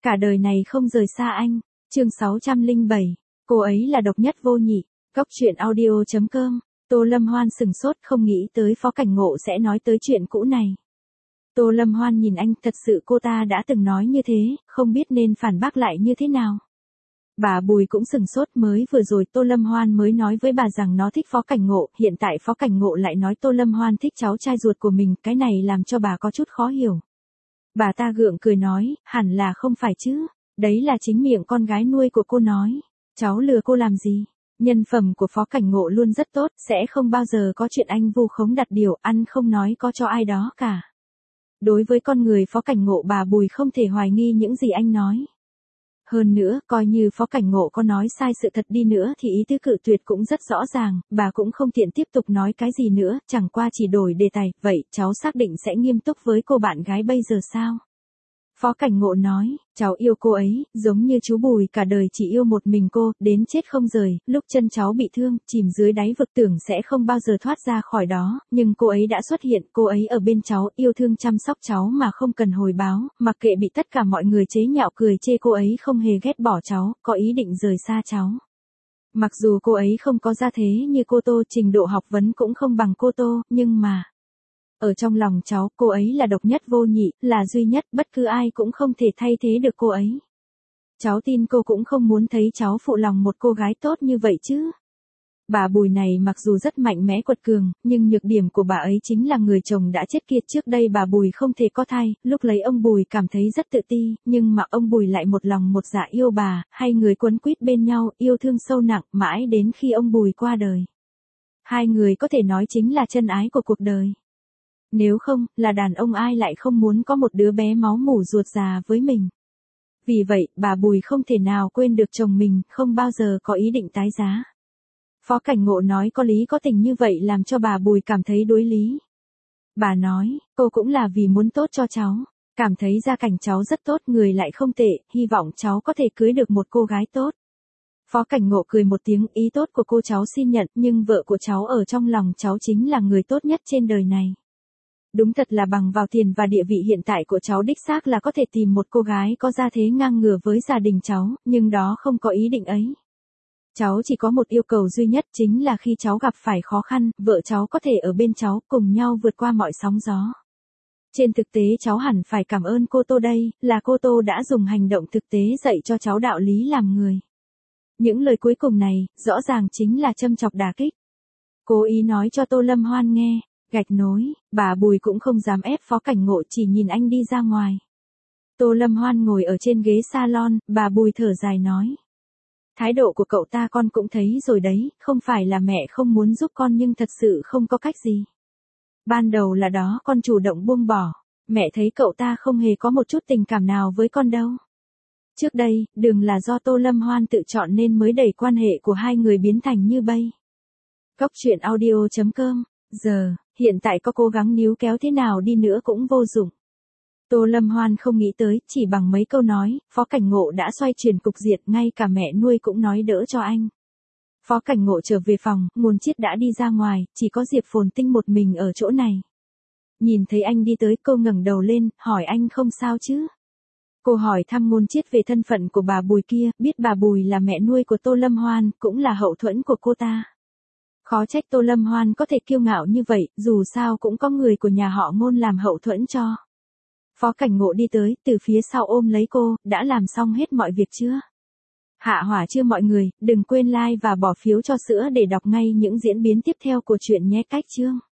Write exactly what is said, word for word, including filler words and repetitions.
Cả đời này không rời xa anh. Chương sáu trăm lẻ bảy. Cô ấy là độc nhất vô nhị. Góc truyện audio chấm com. Tô Lâm Hoan sừng sốt không nghĩ tới Phó Cảnh Ngộ sẽ nói tới chuyện cũ này. Tô Lâm Hoan nhìn anh, thật sự cô ta đã từng nói như thế, không biết nên phản bác lại như thế nào. Bà Bùi cũng sừng sốt, mới vừa rồi Tô Lâm Hoan mới nói với bà rằng nó thích Phó Cảnh Ngộ, hiện tại Phó Cảnh Ngộ lại nói Tô Lâm Hoan thích cháu trai ruột của mình, cái này làm cho bà có chút khó hiểu. Bà ta gượng cười nói, hẳn là không phải chứ, đấy là chính miệng con gái nuôi của cô nói, cháu lừa cô làm gì? Nhân phẩm của Phó Cảnh Ngộ luôn rất tốt, sẽ không bao giờ có chuyện anh vu khống đặt điều, ăn không nói có cho ai đó cả. Đối với con người Phó Cảnh Ngộ, bà Bùi không thể hoài nghi những gì anh nói. Hơn nữa, coi như Phó Cảnh Ngộ có nói sai sự thật đi nữa thì ý tứ cự tuyệt cũng rất rõ ràng, bà cũng không tiện tiếp tục nói cái gì nữa, chẳng qua chỉ đổi đề tài, vậy cháu xác định sẽ nghiêm túc với cô bạn gái bây giờ sao? Phó Cảnh Ngộ nói, cháu yêu cô ấy, giống như chú Bùi cả đời chỉ yêu một mình cô, đến chết không rời, lúc chân cháu bị thương, chìm dưới đáy vực tưởng sẽ không bao giờ thoát ra khỏi đó, nhưng cô ấy đã xuất hiện, cô ấy ở bên cháu, yêu thương chăm sóc cháu mà không cần hồi báo, mặc kệ bị tất cả mọi người chế nhạo cười chê, cô ấy không hề ghét bỏ cháu, có ý định rời xa cháu. Mặc dù cô ấy không có gia thế như cô Tô, trình độ học vấn cũng không bằng cô Tô, nhưng mà... ở trong lòng cháu, cô ấy là độc nhất vô nhị, là duy nhất, bất cứ ai cũng không thể thay thế được cô ấy. Cháu tin cô cũng không muốn thấy cháu phụ lòng một cô gái tốt như vậy chứ. Bà Bùi này mặc dù rất mạnh mẽ quật cường, nhưng nhược điểm của bà ấy chính là người chồng đã chết kia. Trước đây bà Bùi không thể có thai, lúc lấy ông Bùi cảm thấy rất tự ti, nhưng mà ông Bùi lại một lòng một dạ yêu bà, hai người quấn quýt bên nhau, yêu thương sâu nặng, mãi đến khi ông Bùi qua đời. Hai người có thể nói chính là chân ái của cuộc đời. Nếu không, là đàn ông ai lại không muốn có một đứa bé máu mủ ruột già với mình. Vì vậy, bà Bùi không thể nào quên được chồng mình, không bao giờ có ý định tái giá. Phó Cảnh Ngộ nói có lý có tình như vậy làm cho bà Bùi cảm thấy đối lý. Bà nói, cô cũng là vì muốn tốt cho cháu, cảm thấy gia cảnh cháu rất tốt, người lại không tệ, hy vọng cháu có thể cưới được một cô gái tốt. Phó Cảnh Ngộ cười một tiếng, ý tốt của cô cháu xin nhận, nhưng vợ của cháu ở trong lòng cháu chính là người tốt nhất trên đời này. Đúng thật là bằng vào tiền và địa vị hiện tại của cháu đích xác là có thể tìm một cô gái có gia thế ngang ngửa với gia đình cháu, nhưng đó không có ý định ấy. Cháu chỉ có một yêu cầu duy nhất, chính là khi cháu gặp phải khó khăn, vợ cháu có thể ở bên cháu, cùng nhau vượt qua mọi sóng gió. Trên thực tế cháu hẳn phải cảm ơn cô Tô đây, là cô Tô đã dùng hành động thực tế dạy cho cháu đạo lý làm người. Những lời cuối cùng này, rõ ràng chính là châm chọc đả kích. Cố ý nói cho Tô Lâm Hoan nghe. Gạch nối, bà Bùi cũng không dám ép Phó Cảnh Ngộ, chỉ nhìn anh đi ra ngoài. Tô Lâm Hoan ngồi ở trên ghế salon, bà Bùi thở dài nói. Thái độ của cậu ta con cũng thấy rồi đấy, không phải là mẹ không muốn giúp con nhưng thật sự không có cách gì. Ban đầu là đó con chủ động buông bỏ, mẹ thấy cậu ta không hề có một chút tình cảm nào với con đâu. Trước đây, đừng là do Tô Lâm Hoan tự chọn nên mới đẩy quan hệ của hai người biến thành như bây. Góc truyện audio chấm com. Giờ, hiện tại có cố gắng níu kéo thế nào đi nữa cũng vô dụng. Tô Lâm Hoan không nghĩ tới, chỉ bằng mấy câu nói, Phó Cảnh Ngộ đã xoay chuyển cục diện, ngay cả mẹ nuôi cũng nói đỡ cho anh. Phó Cảnh Ngộ trở về phòng, Ngôn Chiết đã đi ra ngoài, chỉ có Diệp Phồn Tinh một mình ở chỗ này. Nhìn thấy anh đi tới, cô ngẩng đầu lên, hỏi anh không sao chứ? Cô hỏi thăm Ngôn Chiết về thân phận của bà Bùi kia, biết bà Bùi là mẹ nuôi của Tô Lâm Hoan, cũng là hậu thuẫn của cô ta. Khó trách Tô Lâm Hoan có thể kiêu ngạo như vậy, dù sao cũng có người của nhà họ Ngôn làm hậu thuẫn cho. Phó Cảnh Ngộ đi tới, từ phía sau ôm lấy cô, đã làm xong hết mọi việc chưa? Hạ hỏa chưa mọi người, đừng quên like và bỏ phiếu cho sữa để đọc ngay những diễn biến tiếp theo của chuyện nhé. Cách chương.